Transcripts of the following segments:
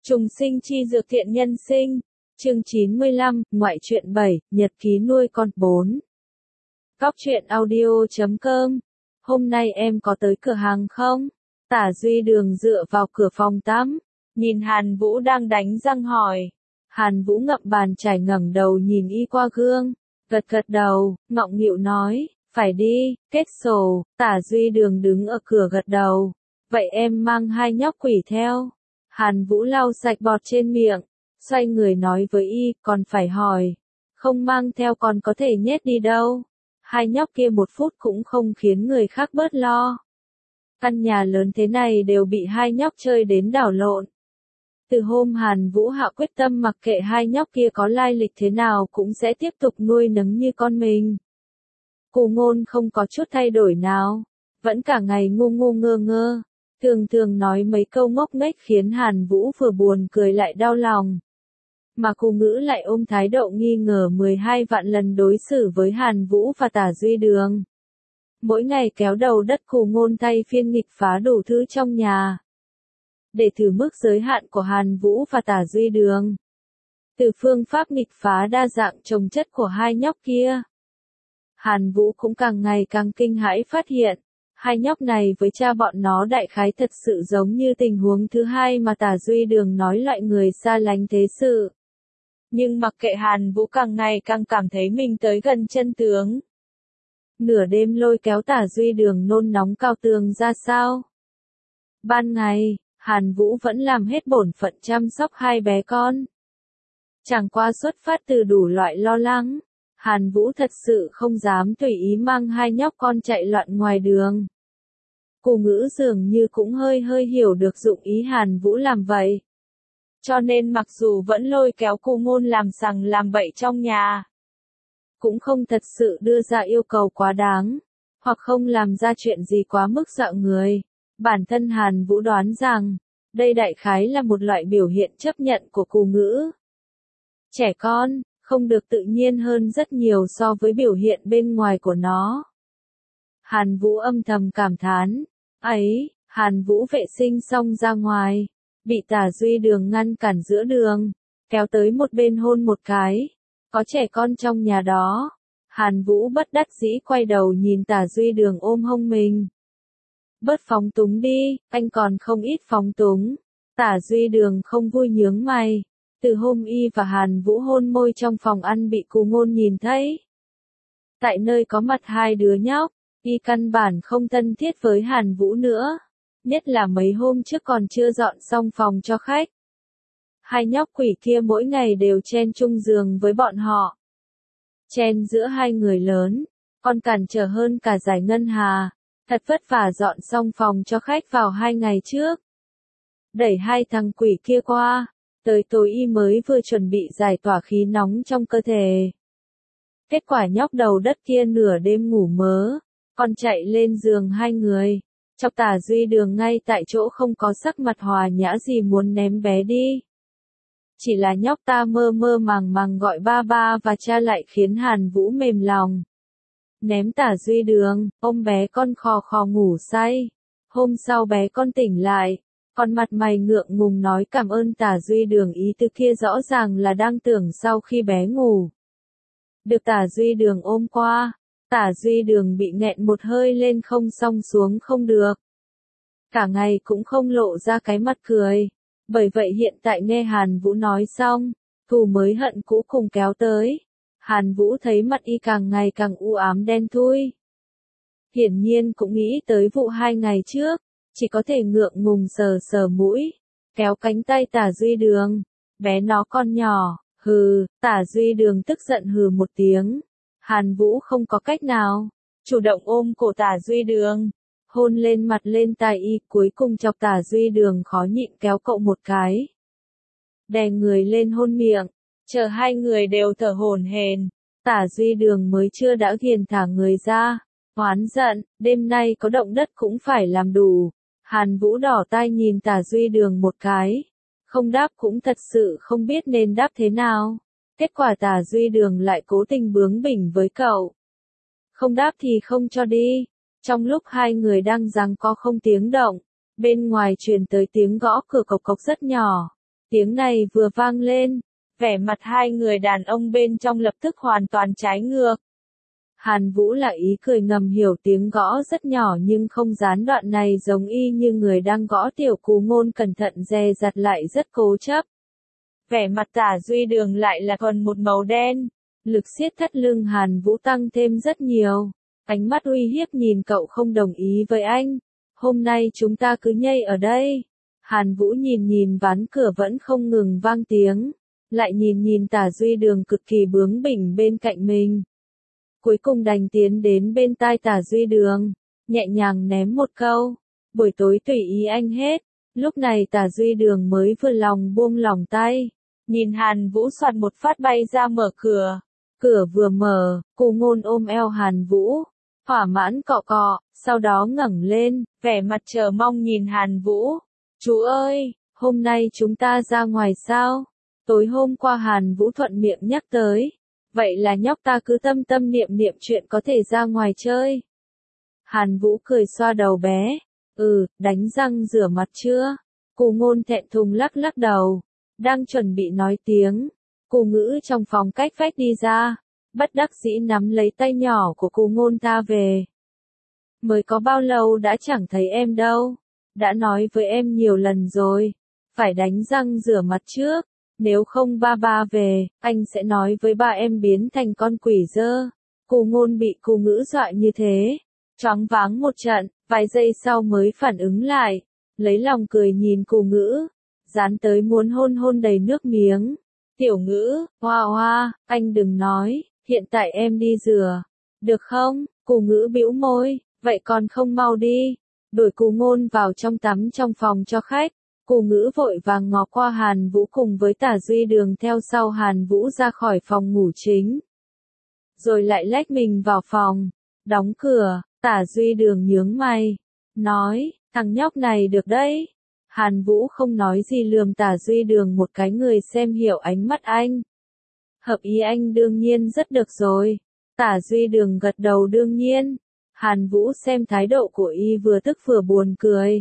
Trùng sinh chi dược thiện nhân sinh. Chương 95, ngoại truyện 7, nhật ký nuôi con 4. Cóc truyện audio.com. Hôm nay em có tới cửa hàng không? Tả Duy Đường dựa vào cửa phòng tắm, nhìn Hàn Vũ đang đánh răng hỏi. Hàn Vũ ngậm bàn chải ngẩng đầu nhìn y qua gương, gật gật đầu, ngọng nghịu nói, phải đi, kết sổ. Tả Duy Đường đứng ở cửa gật đầu. Vậy em mang hai nhóc quỷ theo. Hàn Vũ lau sạch bọt trên miệng, xoay người nói với y, còn phải hỏi. Không mang theo còn có thể nhét đi đâu. Hai nhóc kia một phút cũng không khiến người khác bớt lo. Căn nhà lớn thế này đều bị hai nhóc chơi đến đảo lộn. Từ hôm Hàn Vũ hạ quyết tâm mặc kệ hai nhóc kia có lai lịch thế nào cũng sẽ tiếp tục nuôi nấng như con mình. Cù Ngôn không có chút thay đổi nào, vẫn cả ngày ngu ngu ngơ ngơ. Thường nói mấy câu ngốc nghếch khiến Hàn Vũ vừa buồn cười lại đau lòng. Mà Cù Ngữ lại ôm thái độ nghi ngờ 12 vạn lần đối xử với Hàn Vũ và Tả Duy Đường. Mỗi ngày kéo đầu đất Cù Ngôn thay phiên nghịch phá đủ thứ trong nhà. Để thử mức giới hạn của Hàn Vũ và Tả Duy Đường. Từ phương pháp nghịch phá đa dạng trồng chất của hai nhóc kia, Hàn Vũ cũng càng ngày càng kinh hãi phát hiện. Hai nhóc này với cha bọn nó đại khái thật sự giống như tình huống thứ hai mà Tả Duy Đường nói loại người xa lánh thế sự. Nhưng mặc kệ Hàn Vũ càng ngày càng cảm thấy mình tới gần chân tướng. Nửa đêm lôi kéo Tả Duy Đường nôn nóng cao tường ra sao? Ban ngày, Hàn Vũ vẫn làm hết bổn phận chăm sóc hai bé con. Chẳng qua xuất phát từ đủ loại lo lắng, Hàn Vũ thật sự không dám tùy ý mang hai nhóc con chạy loạn ngoài đường. Cù Ngữ dường như cũng hơi hiểu được dụng ý Hàn Vũ làm vậy. Cho nên mặc dù vẫn lôi kéo Cù Ngôn làm sằng làm bậy trong nhà, cũng không thật sự đưa ra yêu cầu quá đáng, hoặc không làm ra chuyện gì quá mức dọa người. Bản thân Hàn Vũ đoán rằng, đây đại khái là một loại biểu hiện chấp nhận của Cù Ngữ. Trẻ con, không được tự nhiên hơn rất nhiều so với biểu hiện bên ngoài của nó. Hàn Vũ âm thầm cảm thán. Ấy, Hàn Vũ vệ sinh xong ra ngoài, bị Tả Duy Đường ngăn cản giữa đường, kéo tới một bên hôn một cái. Có trẻ con trong nhà đó. Hàn Vũ bất đắc dĩ quay đầu nhìn Tả Duy Đường ôm hông mình. Bớt phóng túng đi, anh còn không ít phóng túng. Tả Duy Đường không vui nhướng mày. Từ hôm y và Hàn Vũ hôn môi trong phòng ăn bị Cù Ngôn nhìn thấy. Tại nơi có mặt hai đứa nhóc, y căn bản không thân thiết với Hàn Vũ nữa. Nhất là mấy hôm trước còn chưa dọn xong phòng cho khách. Hai nhóc quỷ kia mỗi ngày đều chen chung giường với bọn họ. Chen giữa hai người lớn, còn cản trở hơn cả giải ngân hà. Thật vất vả dọn xong phòng cho khách vào 2 ngày trước. Đẩy hai thằng quỷ kia qua. Tới tối y mới vừa chuẩn bị giải tỏa khí nóng trong cơ thể. Kết quả nhóc đầu đất kia nửa đêm ngủ mớ, còn chạy lên giường hai người, chọc Tả Duy Đường ngay tại chỗ không có sắc mặt hòa nhã gì muốn ném bé đi. Chỉ là nhóc ta mơ mơ màng gọi ba ba và cha lại khiến Hàn Vũ mềm lòng. Ném Tả Duy Đường, ôm bé con khò khò ngủ say. Hôm sau bé con tỉnh lại. Còn mặt mày ngượng ngùng nói cảm ơn Tả Duy Đường, ý từ kia rõ ràng là đang tưởng sau khi bé ngủ. Được Tả Duy Đường ôm qua, Tả Duy Đường bị nghẹn một hơi lên không xong xuống không được. Cả ngày cũng không lộ ra cái mặt cười. Bởi vậy hiện tại nghe Hàn Vũ nói xong, thù mới hận cũ cùng kéo tới. Hàn Vũ thấy mặt y càng ngày càng u ám đen thui. Hiển nhiên cũng nghĩ tới vụ 2 ngày trước. Chỉ có thể ngượng ngùng sờ mũi, kéo cánh tay Tả Duy Đường. Bé nó con nhỏ, hừ. Tả Duy Đường tức giận hừ một tiếng. Hàn Vũ không có cách nào, chủ động ôm cổ Tả Duy Đường, hôn lên mặt lên tai y, cuối cùng chọc Tả Duy Đường khó nhịn kéo cậu một cái. Đè người lên hôn miệng, chờ hai người đều thở hổn hển, Tả Duy Đường mới chưa đã ghiền thả người ra, oán giận, đêm nay có động đất cũng phải làm đủ. Hàn Vũ đỏ tai nhìn Tả Duy Đường một cái, không đáp cũng thật sự không biết nên đáp thế nào. Kết quả Tả Duy Đường lại cố tình bướng bỉnh với cậu. Không đáp thì không cho đi. Trong lúc hai người đang giằng co không tiếng động, bên ngoài truyền tới tiếng gõ cửa cộc cộc rất nhỏ. Tiếng này vừa vang lên, vẻ mặt hai người đàn ông bên trong lập tức hoàn toàn trái ngược. Hàn Vũ là ý cười ngầm hiểu tiếng gõ rất nhỏ nhưng không gián đoạn này giống y như người đang gõ tiểu Cú Ngôn cẩn thận dè dặt lại rất cố chấp. Vẻ mặt Tả Duy Đường lại là còn một màu đen, lực siết thắt lưng Hàn Vũ tăng thêm rất nhiều. Ánh mắt uy hiếp nhìn cậu không đồng ý với anh. Hôm nay chúng ta cứ nhây ở đây. Hàn Vũ nhìn ván cửa vẫn không ngừng vang tiếng. Lại nhìn Tả Duy Đường cực kỳ bướng bỉnh bên cạnh mình. Cuối cùng đành tiến đến bên tai Tả Duy Đường. Nhẹ nhàng ném một câu. Buổi tối tùy ý anh hết. Lúc này Tả Duy Đường mới vừa lòng buông lỏng tay. Nhìn Hàn Vũ soạt một phát bay ra mở cửa. Cửa vừa mở, Cú Ngôn ôm eo Hàn Vũ. Thỏa mãn cọ cọ, sau đó ngẩng lên, vẻ mặt chờ mong nhìn Hàn Vũ. Chú ơi, hôm nay chúng ta ra ngoài sao? Tối hôm qua Hàn Vũ thuận miệng nhắc tới. Vậy là nhóc ta cứ tâm niệm chuyện có thể ra ngoài chơi. Hàn Vũ cười xoa đầu bé. Đánh răng rửa mặt chưa? Cú Ngôn thẹn thùng lắc đầu. Đang chuẩn bị nói tiếng. Cú Ngữ trong phòng cách vách đi ra. Bất đắc dĩ nắm lấy tay nhỏ của Cú Ngôn ta về. Mới có bao lâu đã chẳng thấy em đâu. Đã nói với em nhiều lần rồi. Phải đánh răng rửa mặt trước. Nếu không ba về, anh sẽ nói với ba em biến thành con quỷ dơ. Cú Ngôn bị Cú Ngữ dọa như thế. Choáng váng một trận, vài giây sau mới phản ứng lại. Lấy lòng cười nhìn Cú Ngữ. Dán tới muốn hôn đầy nước miếng. Tiểu Ngữ, hoa, anh đừng nói. Hiện tại em đi rửa. Được không? Cú Ngữ bĩu môi. Vậy còn không mau đi. Đuổi Cú Ngôn vào trong tắm trong phòng cho khách. Cú Ngữ vội vàng ngó qua Hàn Vũ cùng với Tả Duy Đường theo sau Hàn Vũ ra khỏi phòng ngủ chính. Rồi lại lách mình vào phòng. Đóng cửa, Tả Duy Đường nhướng mày. Nói, thằng nhóc này được đấy. Hàn Vũ không nói gì lườm Tả Duy Đường một cái người xem hiểu ánh mắt anh. Hợp ý anh đương nhiên rất được rồi. Tả Duy Đường gật đầu đương nhiên. Hàn Vũ xem thái độ của y vừa tức vừa buồn cười.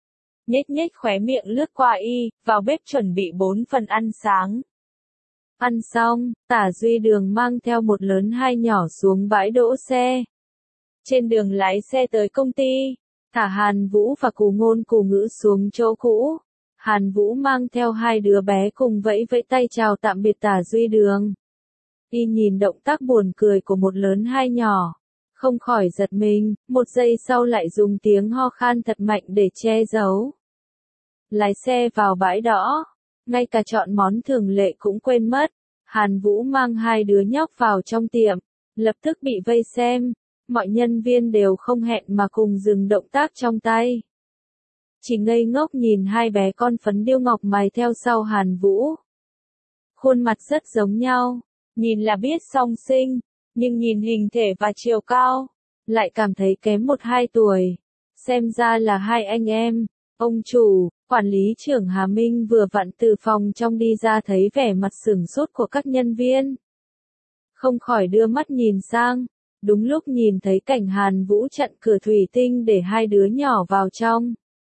Nhếch khóe miệng lướt qua y, vào bếp chuẩn bị 4 phần ăn sáng. Ăn xong, Tả Duy Đường mang theo một lớn hai nhỏ xuống bãi đỗ xe. Trên đường lái xe tới công ty, thả Hàn Vũ và Cú Ngôn Cú Ngữ xuống chỗ cũ. Hàn Vũ mang theo hai đứa bé cùng vẫy tay chào tạm biệt Tả Duy Đường. Y nhìn động tác buồn cười của một lớn hai nhỏ. Không khỏi giật mình, một giây sau lại dùng tiếng ho khan thật mạnh để che giấu. Lái xe vào bãi đỏ, ngay cả chọn món thường lệ cũng quên mất. Hàn Vũ mang hai đứa nhóc vào trong tiệm, lập tức bị vây xem. Mọi nhân viên đều không hẹn mà cùng dừng động tác trong tay. Chỉ ngây ngốc nhìn hai bé con phấn điêu ngọc mày theo sau Hàn Vũ. Khuôn mặt rất giống nhau, nhìn là biết song sinh. Nhưng nhìn hình thể và chiều cao, lại cảm thấy kém 1-2 tuổi. Xem ra là hai anh em. Ông chủ, quản lý trưởng Hà Minh vừa vặn từ phòng trong đi ra thấy vẻ mặt sửng sốt của các nhân viên. Không khỏi đưa mắt nhìn sang. Đúng lúc nhìn thấy cảnh Hàn Vũ chặn cửa thủy tinh để hai đứa nhỏ vào trong.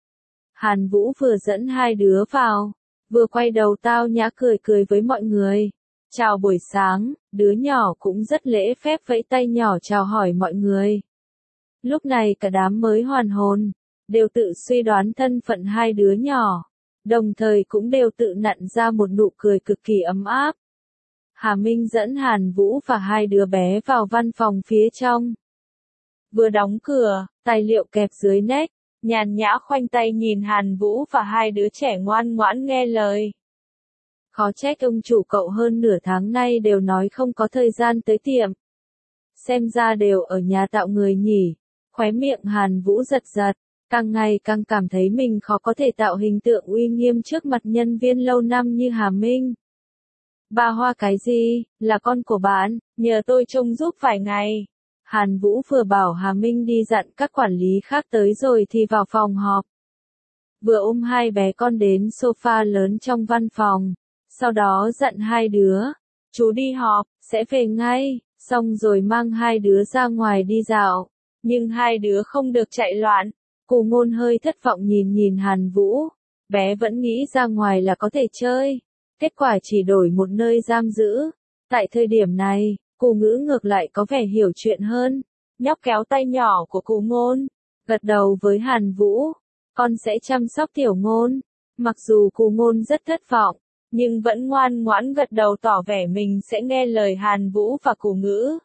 Hàn Vũ vừa dẫn hai đứa vào, vừa quay đầu tao nhã cười với mọi người. Chào buổi sáng, đứa nhỏ cũng rất lễ phép vẫy tay nhỏ chào hỏi mọi người. Lúc này cả đám mới hoàn hồn, đều tự suy đoán thân phận hai đứa nhỏ, đồng thời cũng đều tự nặn ra một nụ cười cực kỳ ấm áp. Hà Minh dẫn Hàn Vũ và hai đứa bé vào văn phòng phía trong. Vừa đóng cửa, tài liệu kẹp dưới nách, nhàn nhã khoanh tay nhìn Hàn Vũ và hai đứa trẻ ngoan ngoãn nghe lời. Khó trách ông chủ cậu hơn nửa tháng nay đều nói không có thời gian tới tiệm. Xem ra đều ở nhà tạo người nhỉ. Khóe miệng Hàn Vũ giật, càng ngày càng cảm thấy mình khó có thể tạo hình tượng uy nghiêm trước mặt nhân viên lâu năm như Hà Minh. Bà Hoa cái gì, là con của bạn, nhờ tôi trông giúp vài ngày. Hàn Vũ vừa bảo Hà Minh đi dặn các quản lý khác tới rồi thì vào phòng họp. Vừa ôm hai bé con đến sofa lớn trong văn phòng. Sau đó dặn hai đứa, chú đi họp, sẽ về ngay, xong rồi mang hai đứa ra ngoài đi dạo. Nhưng hai đứa không được chạy loạn. Cú Ngôn hơi thất vọng nhìn Hàn Vũ. Bé vẫn nghĩ ra ngoài là có thể chơi. Kết quả chỉ đổi một nơi giam giữ. Tại thời điểm này, Cù Ngữ ngược lại có vẻ hiểu chuyện hơn. Nhóc kéo tay nhỏ của Cù Ngôn, gật đầu với Hàn Vũ. Con sẽ chăm sóc Tiểu Ngôn. Mặc dù Cù Ngôn rất thất vọng, nhưng vẫn ngoan ngoãn gật đầu tỏ vẻ mình sẽ nghe lời Hàn Vũ và Cù Ngữ.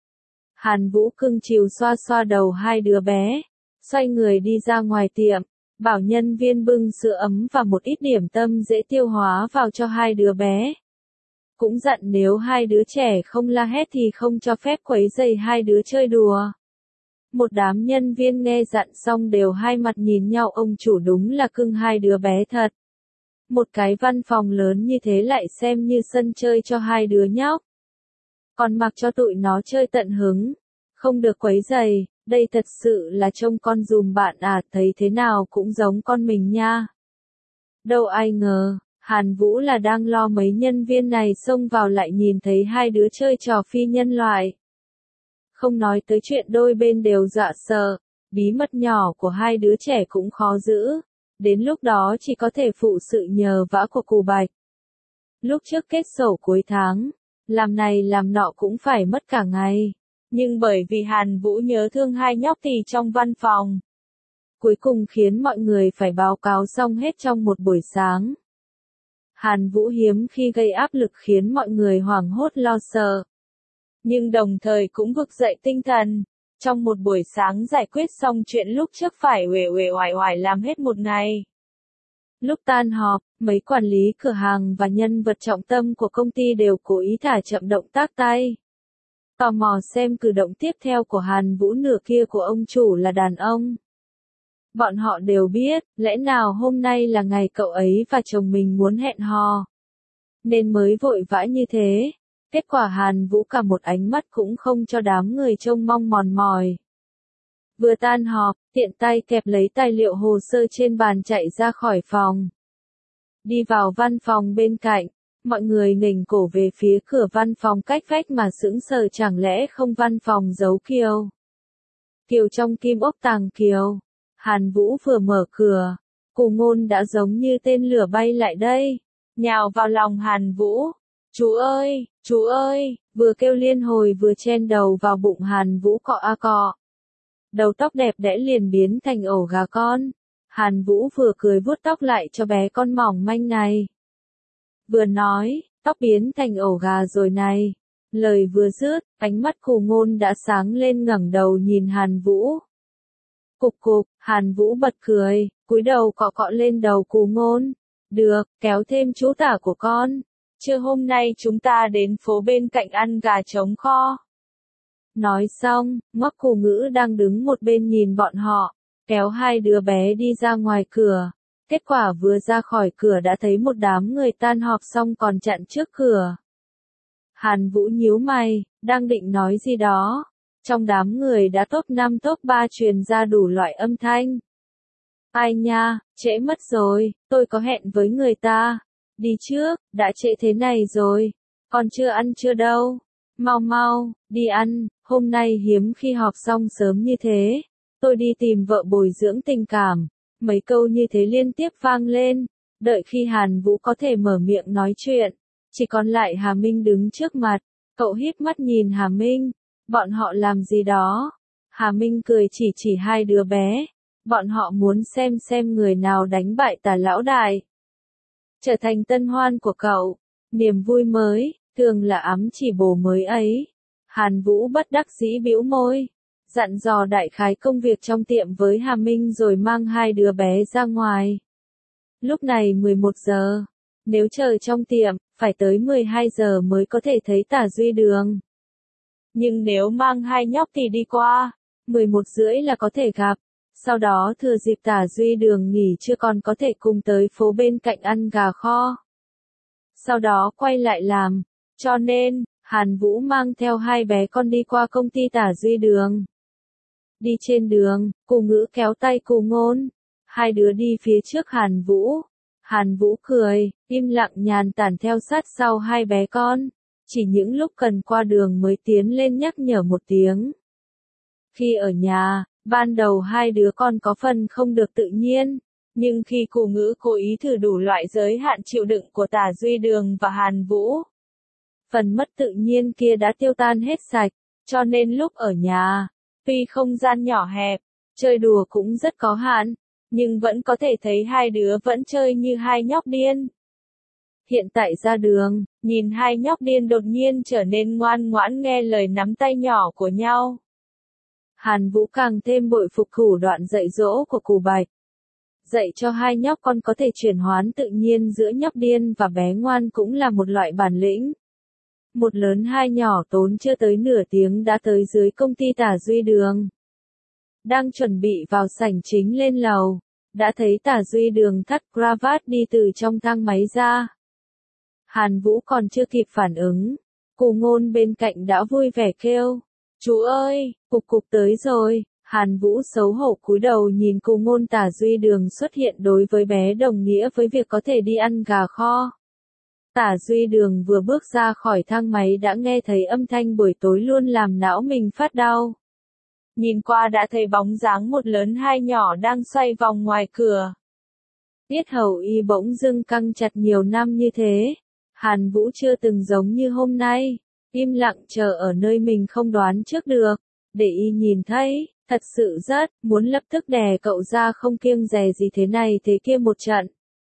Hàn Vũ cưng chiều xoa xoa đầu hai đứa bé, xoay người đi ra ngoài tiệm, bảo nhân viên bưng sữa ấm và một ít điểm tâm dễ tiêu hóa vào cho hai đứa bé. Cũng dặn nếu hai đứa trẻ không la hét thì không cho phép quấy rầy hai đứa chơi đùa. Một đám nhân viên nghe dặn xong đều hai mặt nhìn nhau, ông chủ đúng là cưng hai đứa bé thật. Một cái văn phòng lớn như thế lại xem như sân chơi cho hai đứa nhóc. Còn mặc cho tụi nó chơi tận hứng, không được quấy rầy, đây thật sự là trông con dùm bạn à, thấy thế nào cũng giống con mình nha. Đâu ai ngờ, Hàn Vũ là đang lo mấy nhân viên này xông vào lại nhìn thấy hai đứa chơi trò phi nhân loại. Không nói tới chuyện đôi bên đều dọa sợ, bí mật nhỏ của hai đứa trẻ cũng khó giữ. Đến lúc đó chỉ có thể phụ sự nhờ vả của Cù Bạch. Lúc trước kết sổ cuối tháng, làm này làm nọ cũng phải mất cả ngày. Nhưng bởi vì Hàn Vũ nhớ thương hai nhóc thì trong văn phòng, cuối cùng khiến mọi người phải báo cáo xong hết trong một buổi sáng. Hàn Vũ hiếm khi gây áp lực khiến mọi người hoảng hốt lo sợ, nhưng đồng thời cũng vực dậy tinh thần. Trong một buổi sáng giải quyết xong chuyện lúc trước phải uể uể oải oải làm hết một ngày. Lúc tan họp, mấy quản lý cửa hàng và nhân vật trọng tâm của công ty đều cố ý thả chậm động tác tay. Tò mò xem cử động tiếp theo của Hàn Vũ, nửa kia của ông chủ là đàn ông. Bọn họ đều biết, lẽ nào hôm nay là ngày cậu ấy và chồng mình muốn hẹn hò, nên mới vội vã như thế. Kết quả Hàn Vũ cả một ánh mắt cũng không cho đám người trông mong mòn mỏi. Vừa tan họp, tiện tay kẹp lấy tài liệu hồ sơ trên bàn chạy ra khỏi phòng. Đi vào văn phòng bên cạnh, mọi người nghềnh cổ về phía cửa văn phòng cách vách mà sững sờ, chẳng lẽ không văn phòng giấu Kiều. Kiều trong kim ốc tàng Kiều. Hàn Vũ vừa mở cửa, Cù Ngôn đã giống như tên lửa bay lại đây, nhào vào lòng Hàn Vũ. Chú ơi, vừa kêu liên hồi vừa chen đầu vào bụng Hàn Vũ cọ a cọ. Đầu tóc đẹp đẽ liền biến thành ổ gà con. Hàn Vũ vừa cười vuốt tóc lại cho bé con mỏng manh này. Vừa nói, tóc biến thành ổ gà rồi này. Lời vừa dứt, ánh mắt Cù Ngôn đã sáng lên, ngẩng đầu nhìn Hàn Vũ. Cục cục, Hàn Vũ bật cười, cúi đầu cọ cọ lên đầu Cù Ngôn. Được, kéo thêm chú tả của con. Trưa hôm nay chúng ta đến phố bên cạnh ăn gà trống kho. Nói xong, Ngoắc Cù Ngữ đang đứng một bên nhìn bọn họ, kéo hai đứa bé đi ra ngoài cửa. Kết quả vừa ra khỏi cửa đã thấy một đám người tan họp xong còn chặn trước cửa. Hàn Vũ nhíu mày, đang định nói gì đó. Trong đám người đã top 5 top 3 truyền ra đủ loại âm thanh. Ai nha, trễ mất rồi, tôi có hẹn với người ta. Đi trước, đã trễ thế này rồi. Còn chưa ăn chưa đâu. Mau mau, đi ăn, hôm nay hiếm khi họp xong sớm như thế. Tôi đi tìm vợ bồi dưỡng tình cảm. Mấy câu như thế liên tiếp vang lên. Đợi khi Hàn Vũ có thể mở miệng nói chuyện, chỉ còn lại Hà Minh đứng trước mặt. Cậu híp mắt nhìn Hà Minh. Bọn họ làm gì đó? Hà Minh cười chỉ hai đứa bé. Bọn họ muốn xem người nào đánh bại Tà lão đại, trở thành tân hoan của cậu. Niềm vui mới, thường là ấm chỉ bồ mới ấy. Hàn Vũ bất đắc dĩ bĩu môi, dặn dò đại khái công việc trong tiệm với Hà Minh rồi mang hai đứa bé ra ngoài. Lúc này 11 giờ, nếu chờ trong tiệm, phải tới 12 giờ mới có thể thấy Tả Duy Đường. Nhưng nếu mang hai nhóc thì đi qua, 11 rưỡi là có thể gặp. Sau đó thừa dịp Tả Duy Đường nghỉ trưa còn có thể cùng tới phố bên cạnh ăn gà kho. Sau đó quay lại làm. Cho nên, Hàn Vũ mang theo hai bé con đi qua công ty Tả Duy Đường. Đi trên đường, Cù Ngữ kéo tay Cù Ngôn. Hai đứa đi phía trước Hàn Vũ. Hàn Vũ cười, im lặng nhàn tản theo sát sau hai bé con. Chỉ những lúc cần qua đường mới tiến lên nhắc nhở một tiếng. Khi ở nhà, ban đầu hai đứa con có phần không được tự nhiên. Nhưng khi Cù Ngữ cố ý thử đủ loại giới hạn chịu đựng của Tả Duy Đường và Hàn Vũ, phần mất tự nhiên kia đã tiêu tan hết sạch, cho nên lúc ở nhà, tuy không gian nhỏ hẹp, chơi đùa cũng rất có hạn, nhưng vẫn có thể thấy hai đứa vẫn chơi như hai nhóc điên. Hiện tại ra đường, nhìn hai nhóc điên đột nhiên trở nên ngoan ngoãn nghe lời nắm tay nhỏ của nhau. Hàn Vũ càng thêm bội phục thủ đoạn dạy dỗ của Cù Bạch. Dạy cho hai nhóc con có thể chuyển hoán tự nhiên giữa nhóc điên và bé ngoan cũng là một loại bản lĩnh. Một lớn hai nhỏ tốn chưa tới nửa tiếng đã tới dưới công ty Tả Duy Đường. Đang chuẩn bị vào sảnh chính lên lầu, đã thấy Tả Duy Đường thắt cravat đi từ trong thang máy ra. Hàn Vũ còn chưa kịp phản ứng, Cù Ngôn bên cạnh đã vui vẻ kêu, chú ơi, cục cục tới rồi. Hàn Vũ xấu hổ cúi đầu nhìn Cù Ngôn. Tả Duy Đường xuất hiện đối với bé đồng nghĩa với việc có thể đi ăn gà kho. Tả Duy Đường vừa bước ra khỏi thang máy đã nghe thấy âm thanh buổi tối luôn làm não mình phát đau. Nhìn qua đã thấy bóng dáng một lớn hai nhỏ đang xoay vòng ngoài cửa. Tiết Hầu Y bỗng dưng căng chặt nhiều năm như thế. Hàn Vũ chưa từng giống như hôm nay, im lặng chờ ở nơi mình không đoán trước được, để Y nhìn thấy, thật sự rất muốn lập tức đè cậu ra không kiêng dè gì thế này thế kia một trận.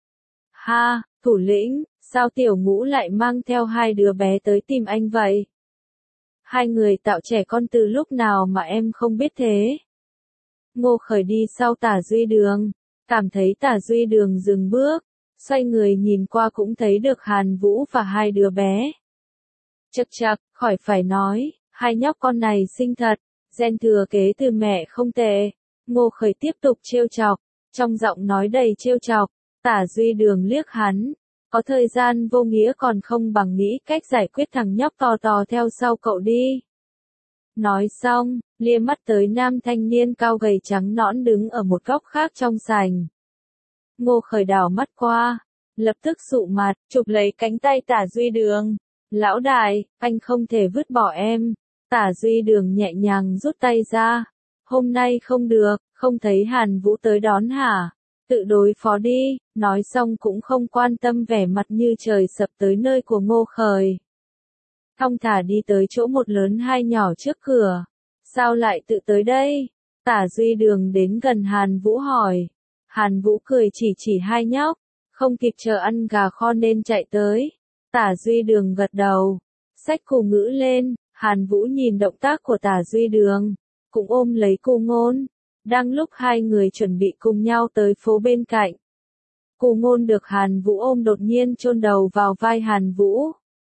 Ha, thủ lĩnh, sao Tiểu Ngũ lại mang theo hai đứa bé tới tìm anh vậy? Hai người tạo trẻ con từ lúc nào mà em không biết thế? Ngô Khởi đi sau Tả Duy Đường, cảm thấy Tả Duy Đường dừng bước, xoay người nhìn qua cũng thấy được Hàn Vũ và hai đứa bé. Chậc chậc, khỏi phải nói, hai nhóc con này xinh thật, gen thừa kế từ mẹ không tệ. Ngô Khởi tiếp tục trêu chọc, trong giọng nói đầy trêu chọc. Tả Duy Đường liếc hắn, có thời gian vô nghĩa còn không bằng nghĩ cách giải quyết thằng nhóc to to theo sau cậu đi. Nói xong, lia mắt tới nam thanh niên cao gầy trắng nõn đứng ở một góc khác trong sảnh. Ngô Khởi đảo mắt qua, lập tức sụ mặt, chụp lấy cánh tay Tả Duy Đường. Lão đại, anh không thể vứt bỏ em. Tả Duy Đường nhẹ nhàng rút tay ra. Hôm nay không được, không thấy Hàn Vũ tới đón hả? Tự đối phó đi, nói xong cũng không quan tâm vẻ mặt như trời sập tới nơi của Ngô Khởi. Thong thả đi tới chỗ một lớn hai nhỏ trước cửa. Sao lại tự tới đây? Tả Duy Đường đến gần Hàn Vũ hỏi. Hàn Vũ cười chỉ hai nhóc, không kịp chờ ăn gà kho nên chạy tới. Tả Duy Đường gật đầu, xách Cù Ngữ lên. Hàn Vũ nhìn động tác của Tả Duy Đường, cũng ôm lấy Cù Ngôn. Đang lúc hai người chuẩn bị cùng nhau tới phố bên cạnh, Cù Ngôn được Hàn Vũ ôm đột nhiên chôn đầu vào vai Hàn Vũ.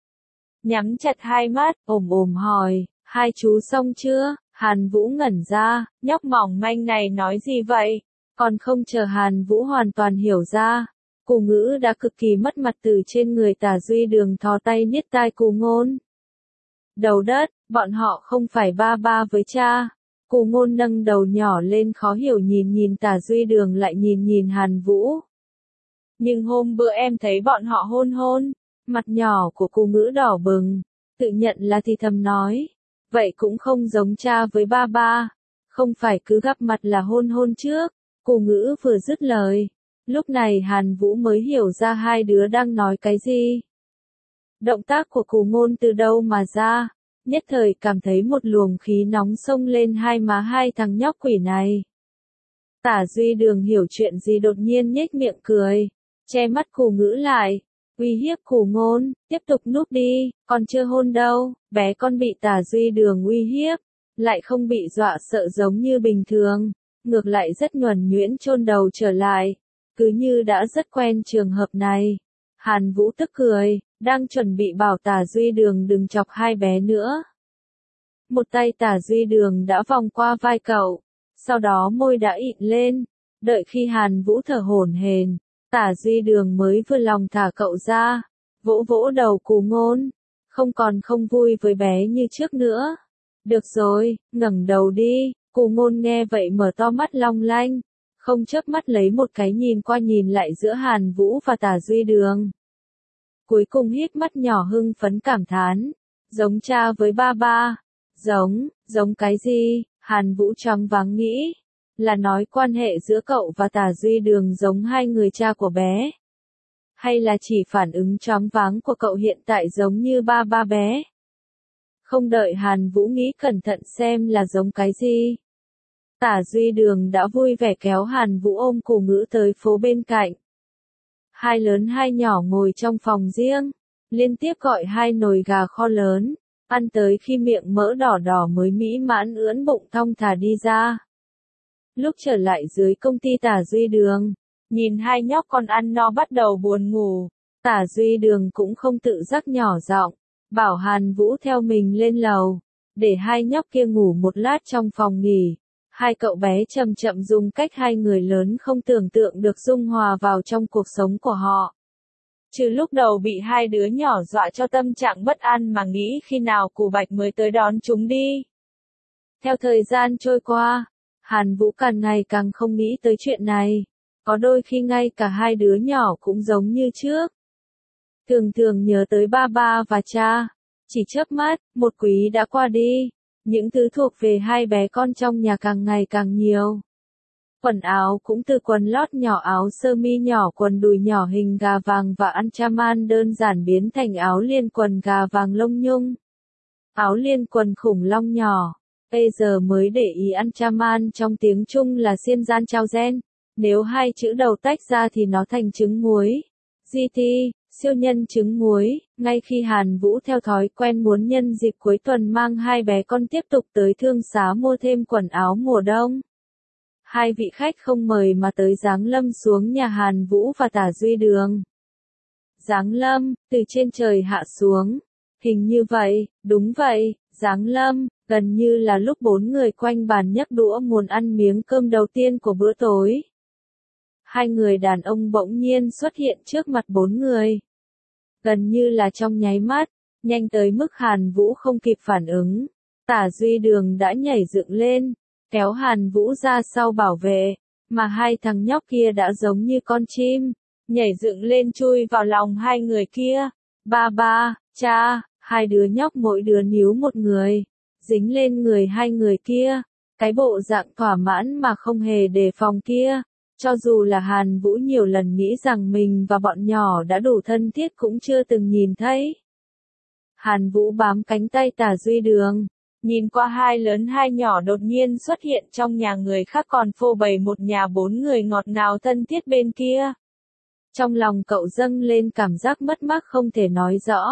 Nhắm chặt hai mắt, ồm hỏi, hai chú xong chưa? Hàn Vũ ngẩn ra, nhóc mỏng manh này nói gì vậy? Còn không chờ Hàn Vũ hoàn toàn hiểu ra, Cù Ngữ đã cực kỳ mất mặt từ trên người Tả Duy Đường thò tay niết tai Cù Ngôn. Đầu đất, bọn họ không phải ba ba với cha. Cù Ngôn nâng đầu nhỏ lên khó hiểu nhìn Tả Duy Đường lại nhìn Hàn Vũ. Nhưng hôm bữa em thấy bọn họ hôn. Mặt nhỏ của Cù Ngữ đỏ bừng, tự nhận là thì thầm nói. Vậy cũng không giống cha với ba ba. Không phải cứ gặp mặt là hôn trước. Cù Ngữ vừa dứt lời. Lúc này Hàn Vũ mới hiểu ra hai đứa đang nói cái gì. Động tác của Cù Ngôn từ đâu mà ra, nhất thời cảm thấy một luồng khí nóng xông lên hai má hai thằng nhóc quỷ này. Tả Duy Đường hiểu chuyện gì đột nhiên nhếch miệng cười, che mắt Cù Ngữ lại, uy hiếp Cù Ngôn, tiếp tục núp đi, còn chưa hôn đâu. Bé con bị Tả Duy Đường uy hiếp, lại không bị dọa sợ giống như bình thường, ngược lại rất nhuần nhuyễn chôn đầu trở lại, cứ như đã rất quen trường hợp này. Hàn Vũ tức cười, đang chuẩn bị bảo Tả Duy Đường đừng chọc hai bé nữa. Một tay Tả Duy Đường đã vòng qua vai cậu, sau đó môi đã ịn lên, đợi khi Hàn Vũ thở hổn hển, Tả Duy Đường mới vừa lòng thả cậu ra, vỗ đầu Cù Ngôn, không vui với bé như trước nữa. Được rồi, ngẩng đầu đi. Cù Ngôn nghe vậy mở to mắt long lanh, không chớp mắt lấy một cái nhìn qua nhìn lại giữa Hàn Vũ và Tả Duy Đường. Cuối cùng hít mắt nhỏ hưng phấn cảm thán, giống cha với ba ba. Giống cái gì? Hàn Vũ choáng váng nghĩ. là nói quan hệ giữa cậu và Tả Duy Đường giống hai người cha của bé? Hay là chỉ phản ứng choáng váng của cậu hiện tại giống như ba ba bé? Không đợi Hàn Vũ nghĩ cẩn thận xem là giống cái gì. Tả Duy Đường đã vui vẻ kéo Hàn Vũ ôm cổ ngữ tới phố bên cạnh. Hai lớn hai nhỏ ngồi trong phòng riêng, liên tiếp gọi hai nồi gà kho lớn, ăn tới khi miệng mỡ đỏ đỏ mới mỹ mãn ưỡn bụng thong thả đi ra. Lúc trở lại dưới công ty Tả Duy Đường, nhìn hai nhóc con ăn no bắt đầu buồn ngủ, Tả Duy Đường cũng không tự giác nhỏ giọng, bảo Hàn Vũ theo mình lên lầu, để hai nhóc kia ngủ một lát trong phòng nghỉ. Hai cậu bé chậm chậm dùng cách hai người lớn không tưởng tượng được dung hòa vào trong cuộc sống của họ. Trừ lúc đầu bị hai đứa nhỏ dọa cho tâm trạng bất an mà nghĩ khi nào Cù Bạch mới tới đón chúng đi. Theo thời gian trôi qua, Hàn Vũ càng ngày càng không nghĩ tới chuyện này. Có đôi khi ngay cả hai đứa nhỏ cũng giống như trước. Thường thường nhớ tới ba ba và cha. Chỉ chớp mắt, một quý đã qua đi. Những thứ thuộc về hai bé con trong nhà càng ngày càng nhiều. Quần áo cũng từ quần lót nhỏ, áo sơ mi nhỏ, quần đùi nhỏ hình gà vàng và anchaman đơn giản biến thành áo liên quần gà vàng lông nhung. Áo liên quần khủng long nhỏ. Bây giờ mới để ý anchaman trong tiếng Trung là xiên gian trao gen. Nếu hai chữ đầu tách ra thì nó thành trứng muối. GT, siêu nhân trứng muối. Ngay khi Hàn Vũ theo thói quen muốn nhân dịp cuối tuần mang hai bé con tiếp tục tới thương xá mua thêm quần áo mùa đông. Hai vị khách không mời mà tới giáng lâm xuống nhà Hàn Vũ và Tả Duy Đường. Giáng lâm, từ trên trời hạ xuống. Hình như vậy, đúng vậy, giáng lâm, gần như là lúc bốn người quanh bàn nhấc đũa muốn ăn miếng cơm đầu tiên của bữa tối. Hai người đàn ông bỗng nhiên xuất hiện trước mặt bốn người. Gần như là trong nháy mắt, nhanh tới mức Hàn Vũ không kịp phản ứng. Tả Duy Đường đã nhảy dựng lên, kéo Hàn Vũ ra sau bảo vệ, mà hai thằng nhóc kia đã giống như con chim, nhảy dựng lên chui vào lòng hai người kia. Ba ba, cha, hai đứa nhóc mỗi đứa níu một người, dính lên người hai người kia, cái bộ dạng thỏa mãn mà không hề đề phòng kia. Cho dù là Hàn Vũ nhiều lần nghĩ rằng mình và bọn nhỏ đã đủ thân thiết cũng chưa từng nhìn thấy. Hàn Vũ bám cánh tay Tả Duy Đường, nhìn qua hai lớn hai nhỏ đột nhiên xuất hiện trong nhà người khác còn phô bày một nhà bốn người ngọt ngào thân thiết bên kia. Trong lòng cậu dâng lên cảm giác mất mát không thể nói rõ.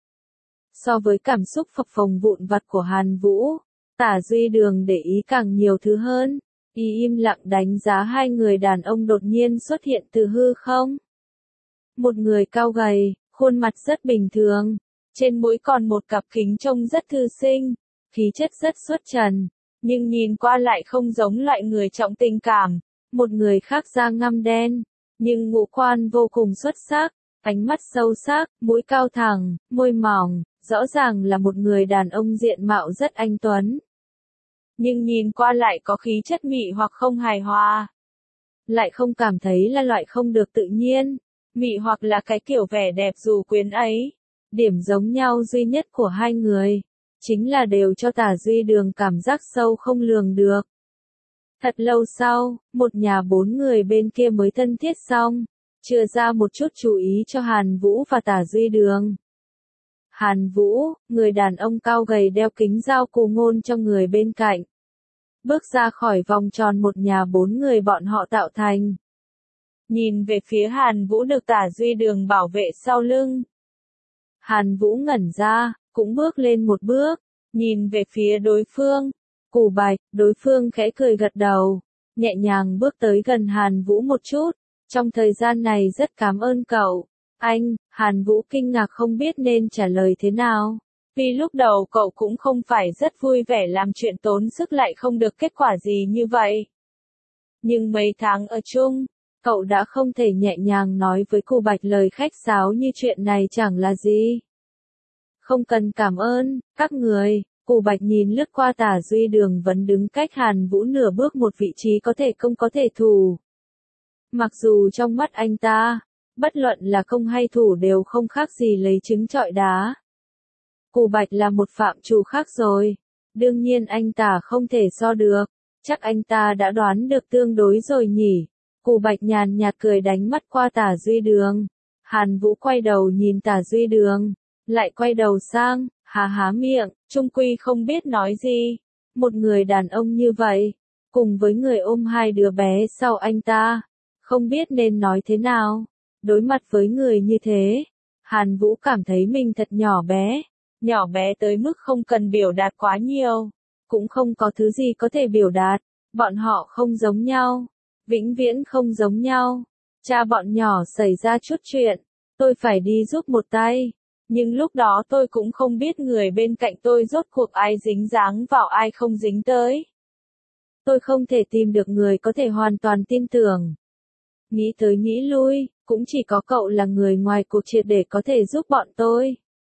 So với cảm xúc phập phồng vụn vặt của Hàn Vũ, Tả Duy Đường để ý càng nhiều thứ hơn. Y im lặng đánh giá hai người đàn ông đột nhiên xuất hiện từ hư không. Một người cao gầy, khuôn mặt rất bình thường, trên mũi còn một cặp kính trông rất thư sinh, khí chất rất xuất trần, nhưng nhìn qua lại không giống loại người trọng tình cảm. Một người khác da ngăm đen, nhưng ngũ quan vô cùng xuất sắc, ánh mắt sâu sắc, mũi cao thẳng, môi mỏng, rõ ràng là một người đàn ông diện mạo rất anh tuấn. Nhưng nhìn qua lại có khí chất mị hoặc không hài hòa. Lại không cảm thấy là loại không được tự nhiên, mị hoặc là cái kiểu vẻ đẹp dù quyến ấy. Điểm giống nhau duy nhất của hai người, chính là đều cho Tả Duy Đường cảm giác sâu không lường được. Thật lâu sau, một nhà bốn người bên kia mới thân thiết xong, chừa ra một chút chú ý cho Hàn Vũ và Tả Duy Đường. Hàn Vũ, người đàn ông cao gầy đeo kính dao cù ngôn trong người bên cạnh. Bước ra khỏi vòng tròn một nhà bốn người bọn họ tạo thành. Nhìn về phía Hàn Vũ được Tả Duy Đường bảo vệ sau lưng. Hàn Vũ ngẩn ra, cũng bước lên một bước, nhìn về phía đối phương. Cù Bạch, đối phương khẽ cười gật đầu, nhẹ nhàng bước tới gần Hàn Vũ một chút. Trong thời gian này rất cảm ơn cậu. Anh, Hàn Vũ kinh ngạc không biết nên trả lời thế nào. Vì lúc đầu cậu cũng không phải rất vui vẻ làm chuyện tốn sức lại không được kết quả gì như vậy. Nhưng mấy tháng ở chung, cậu đã không thể nhẹ nhàng nói với Cù Bạch lời khách sáo như chuyện này chẳng là gì. Không cần cảm ơn, các người. Cù Bạch nhìn lướt qua Tả Duy Đường vẫn đứng cách Hàn Vũ nửa bước một vị trí có thể công có thể thủ. Mặc dù trong mắt anh ta, bất luận là công hay thủ đều không khác gì lấy trứng trọi đá. Cù Bạch là một phạm trù khác rồi, đương nhiên anh ta không thể so được. Chắc anh ta đã đoán được tương đối rồi nhỉ. Cù Bạch nhàn nhạt cười đánh mắt qua Tả Duy Đường. Hàn Vũ quay đầu nhìn Tả Duy Đường, lại quay đầu sang, há miệng, trung quy không biết nói gì. Một người đàn ông như vậy, cùng với người ôm hai đứa bé sau anh ta, không biết nên nói thế nào. Đối mặt với người như thế, Hàn Vũ cảm thấy mình thật nhỏ bé tới mức không cần biểu đạt quá nhiều, cũng không có thứ gì có thể biểu đạt, bọn họ không giống nhau, vĩnh viễn không giống nhau. Cha bọn nhỏ xảy ra chút chuyện, tôi phải đi giúp một tay, nhưng lúc đó tôi cũng không biết người bên cạnh tôi rốt cuộc ai dính dáng vào ai không dính tới. Tôi không thể tìm được người có thể hoàn toàn tin tưởng. Nghĩ tới nghĩ lui, cũng chỉ có cậu là người ngoài cuộc triệt để có thể giúp bọn tôi.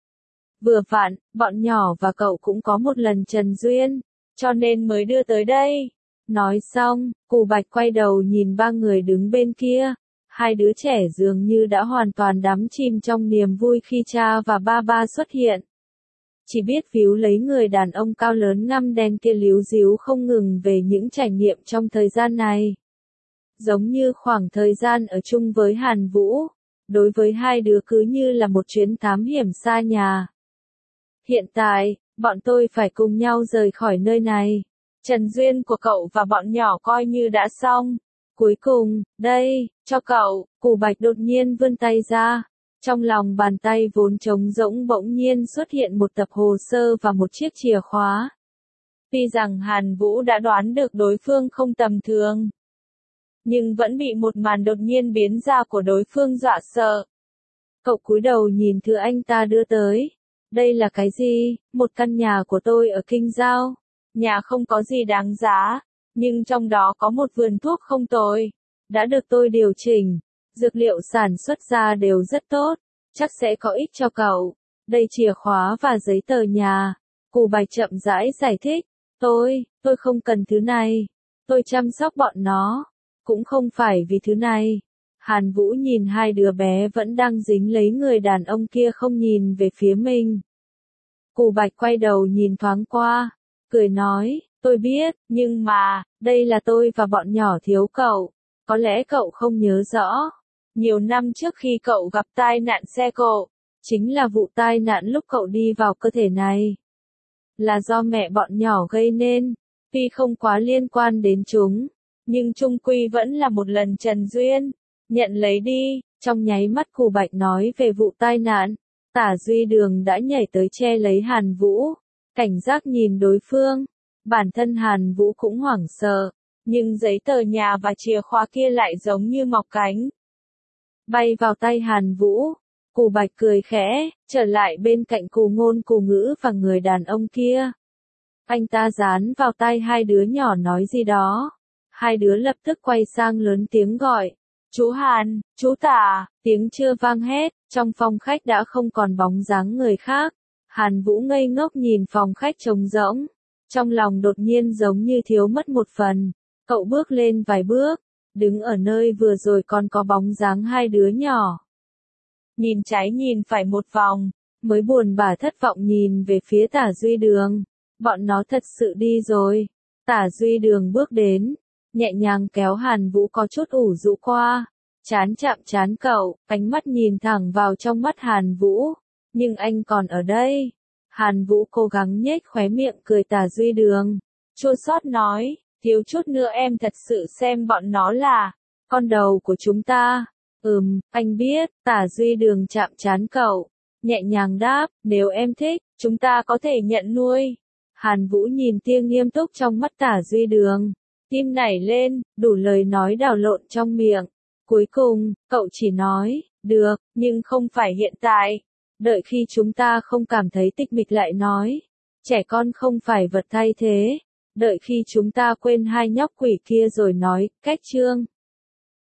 Vừa vặn, bọn nhỏ và cậu cũng có một lần trần duyên, cho nên mới đưa tới đây. Nói xong, Cù Bạch quay đầu nhìn ba người đứng bên kia. Hai đứa trẻ dường như đã hoàn toàn đắm chìm trong niềm vui khi cha và ba xuất hiện. Chỉ biết víu lấy người đàn ông cao lớn ngăm đen kia líu díu không ngừng về những trải nghiệm trong thời gian này. Giống như khoảng thời gian ở chung với Hàn Vũ, đối với hai đứa cứ như là một chuyến thám hiểm xa nhà. Hiện tại, bọn tôi phải cùng nhau rời khỏi nơi này. Trần duyên của cậu và bọn nhỏ coi như đã xong. Cuối cùng, đây, cho cậu, Cù Bạch đột nhiên vươn tay ra. Trong lòng bàn tay vốn trống rỗng bỗng nhiên xuất hiện một tập hồ sơ và một chiếc chìa khóa. Tuy rằng Hàn Vũ đã đoán được đối phương không tầm thường, nhưng vẫn bị một màn đột nhiên biến ra của đối phương dọa sợ. Cậu cúi đầu nhìn thứ anh ta đưa tới. Đây là cái gì? Một căn nhà của tôi ở Kinh Giao. Nhà không có gì đáng giá, nhưng trong đó có một vườn thuốc không tồi. Đã được tôi điều chỉnh. Dược liệu sản xuất ra đều rất tốt. Chắc sẽ có ích cho cậu. Đây chìa khóa và giấy tờ nhà. Cù Bạch chậm rãi giải thích. Tôi không cần thứ này. Tôi chăm sóc bọn nó. Cũng không phải vì thứ này. Hàn Vũ nhìn hai đứa bé vẫn đang dính lấy người đàn ông kia không nhìn về phía mình. Cù Bạch quay đầu nhìn thoáng qua, cười nói, tôi biết, nhưng mà, đây là tôi và bọn nhỏ thiếu cậu. Có lẽ cậu không nhớ rõ. Nhiều năm trước khi cậu gặp tai nạn xe cộ, chính là vụ tai nạn lúc cậu đi vào cơ thể này. Là do mẹ bọn nhỏ gây nên, tuy không quá liên quan đến chúng, nhưng chung quy vẫn là một lần trần duyên. Nhận lấy đi. Trong nháy mắt Cù Bạch nói về vụ tai nạn, Tả Duy Đường đã nhảy tới che lấy Hàn Vũ, cảnh giác nhìn đối phương. Bản thân Hàn Vũ cũng hoảng sợ, nhưng giấy tờ nhà và chìa khóa kia lại giống như mọc cánh, bay vào tay Hàn Vũ. Cù Bạch cười khẽ, trở lại bên cạnh Cù Ngôn Cù Ngữ và người đàn ông kia. Anh ta dán vào tay hai đứa nhỏ nói gì đó. Hai đứa lập tức quay sang lớn tiếng gọi. Chú Hàn, chú Tả, tiếng chưa vang hết, trong phòng khách đã không còn bóng dáng người khác. Hàn Vũ ngây ngốc nhìn phòng khách trống rỗng. Trong lòng đột nhiên giống như thiếu mất một phần. Cậu bước lên vài bước, đứng ở nơi vừa rồi còn có bóng dáng hai đứa nhỏ. Nhìn trái nhìn phải một vòng, mới buồn bã thất vọng nhìn về phía Tả Duy Đường. Bọn nó thật sự đi rồi. Tả Duy Đường bước đến, nhẹ nhàng kéo Hàn Vũ có chút ủ rũ qua. Chán chạm chán cậu, ánh mắt nhìn thẳng vào trong mắt Hàn Vũ. Nhưng anh còn ở đây. Hàn Vũ cố gắng nhếch khóe miệng cười Tả Duy Đường. Chua xót nói, thiếu chút nữa em thật sự xem bọn nó là con đầu của chúng ta. Anh biết. Tả Duy Đường chạm chán cậu, nhẹ nhàng đáp, nếu em thích, chúng ta có thể nhận nuôi. Hàn Vũ nhìn tia nghiêm túc trong mắt Tả Duy Đường, tim nảy lên, đủ lời nói đảo lộn trong miệng. Cuối cùng, cậu chỉ nói, được, nhưng không phải hiện tại. Đợi khi chúng ta không cảm thấy tịch mịch lại nói. Trẻ con không phải vật thay thế. Đợi khi chúng ta quên hai nhóc quỷ kia rồi nói, cách chương.